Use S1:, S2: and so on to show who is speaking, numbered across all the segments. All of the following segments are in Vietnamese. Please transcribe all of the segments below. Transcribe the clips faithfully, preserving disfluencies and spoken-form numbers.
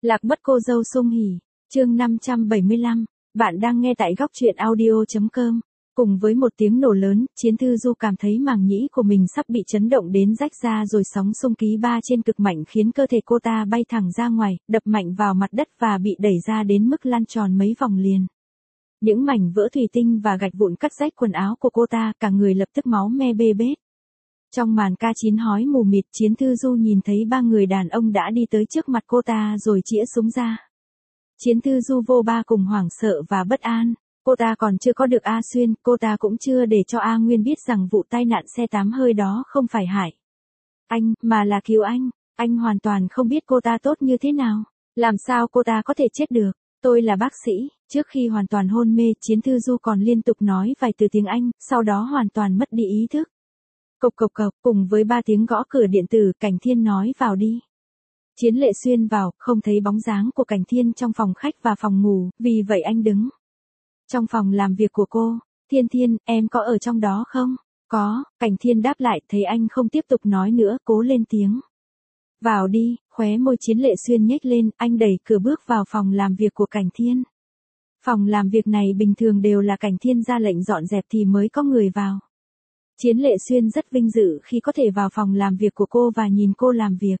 S1: Lạc mất cô dâu sung hỉ, chương năm trăm bảy mươi lăm, bạn đang nghe tại góc truyện audio chấm com. Cùng với một tiếng nổ lớn, Chiến Thư Du cảm thấy màng nhĩ của mình sắp bị chấn động đến rách ra rồi sóng xung ký ba trên cực mạnh khiến cơ thể cô ta bay thẳng ra ngoài, đập mạnh vào mặt đất và bị đẩy ra đến mức lăn tròn mấy vòng liền. Những mảnh vỡ thủy tinh và gạch vụn cắt rách quần áo của cô ta, cả người lập tức máu me bê bết. Trong màn ca chín hói mù mịt, Chiến Thư Du nhìn thấy ba người đàn ông đã đi tới trước mặt cô ta rồi chĩa súng ra. Chiến Thư Du vô ba cùng hoảng sợ và bất an. Cô ta còn chưa có được A Xuyên, cô ta cũng chưa để cho A Nguyên biết rằng vụ tai nạn xe tám hơi đó không phải hại anh, mà là cứu anh. Anh hoàn toàn không biết cô ta tốt như thế nào. Làm sao cô ta có thể chết được? Tôi là bác sĩ. Trước khi hoàn toàn hôn mê, Chiến Thư Du còn liên tục nói vài từ tiếng Anh, sau đó hoàn toàn mất đi ý thức. Cộc cộc cộc, cùng với ba tiếng gõ cửa điện tử, Cảnh Thiên nói vào đi. Chiến Lệ Xuyên vào, không thấy bóng dáng của Cảnh Thiên trong phòng khách và phòng ngủ, vì vậy anh đứng trong phòng làm việc của cô. Thiên Thiên, em có ở trong đó không? Có, Cảnh Thiên đáp lại, thấy anh không tiếp tục nói nữa, cố lên tiếng. Vào đi, khóe môi Chiến Lệ Xuyên nhếch lên, anh đẩy cửa bước vào phòng làm việc của Cảnh Thiên. Phòng làm việc này bình thường đều là Cảnh Thiên ra lệnh dọn dẹp thì mới có người vào. Chiến Lệ Xuyên rất vinh dự khi có thể vào phòng làm việc của cô và nhìn cô làm việc.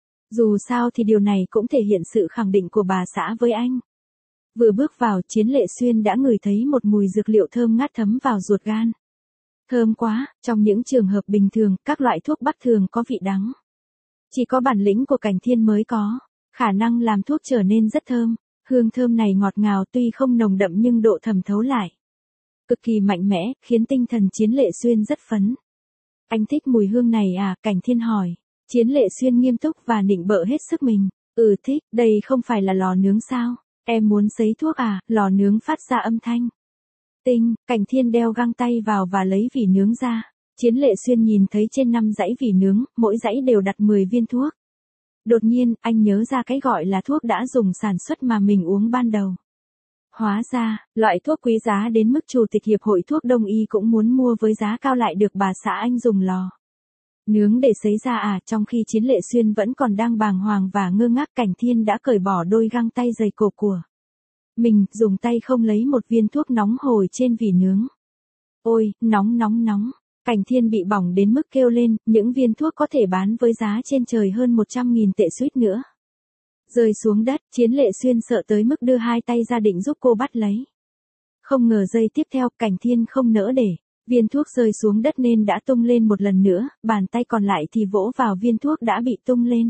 S1: Dù sao thì điều này cũng thể hiện sự khẳng định của bà xã với anh. Vừa bước vào, Chiến Lệ Xuyên đã ngửi thấy một mùi dược liệu thơm ngát thấm vào ruột gan. Thơm quá, trong những trường hợp bình thường, các loại thuốc bắc thường có vị đắng. Chỉ có bản lĩnh của Cảnh Thiên mới có khả năng làm thuốc trở nên rất thơm. Hương thơm này ngọt ngào tuy không nồng đậm nhưng độ thẩm thấu lại cực kỳ mạnh mẽ, khiến tinh thần Chiến Lệ Xuyên rất phấn. Anh thích mùi hương này à? Cảnh Thiên hỏi. Chiến Lệ Xuyên nghiêm túc và nịnh bợ hết sức mình. Ừ thích, đây không phải là lò nướng sao? Em muốn sấy thuốc à? Lò nướng phát ra âm thanh tinh. Cảnh Thiên đeo găng tay vào và lấy vỉ nướng ra. Chiến Lệ Xuyên nhìn thấy trên năm dãy vỉ nướng, mỗi dãy đều đặt mười viên thuốc. Đột nhiên, anh nhớ ra cái gọi là thuốc đã dùng sản xuất mà mình uống ban đầu. Hóa ra, loại thuốc quý giá đến mức chủ tịch hiệp hội thuốc đông y cũng muốn mua với giá cao lại được bà xã anh dùng lò nướng để sấy ra à? Trong khi Chiến Lệ Xuyên vẫn còn đang bàng hoàng và ngơ ngác, Cảnh Thiên đã cởi bỏ đôi găng tay dày cổ của mình, dùng tay không lấy một viên thuốc nóng hồi trên vỉ nướng. Ôi, nóng nóng nóng. Cảnh Thiên bị bỏng đến mức kêu lên, những viên thuốc có thể bán với giá trên trời hơn một trăm nghìn tệ suýt nữa rơi xuống đất. Chiến Lệ Xuyên sợ tới mức đưa hai tay ra định giúp cô bắt lấy. Không ngờ giây tiếp theo, Cảnh Thiên không nỡ để viên thuốc rơi xuống đất nên đã tung lên một lần nữa, bàn tay còn lại thì vỗ vào viên thuốc đã bị tung lên.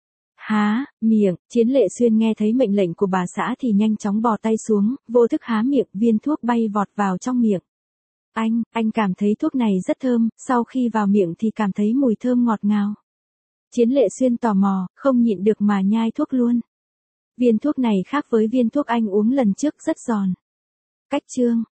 S1: Há miệng. Chiến Lệ Xuyên nghe thấy mệnh lệnh của bà xã thì nhanh chóng bò tay xuống, vô thức há miệng, viên thuốc bay vọt vào trong miệng. Anh, anh cảm thấy thuốc này rất thơm, sau khi vào miệng thì cảm thấy mùi thơm ngọt ngào. Chiến Lệ Xuyên tò mò, không nhịn được mà nhai thuốc luôn. Viên thuốc này khác với viên thuốc anh uống lần trước, rất giòn. Cách chương.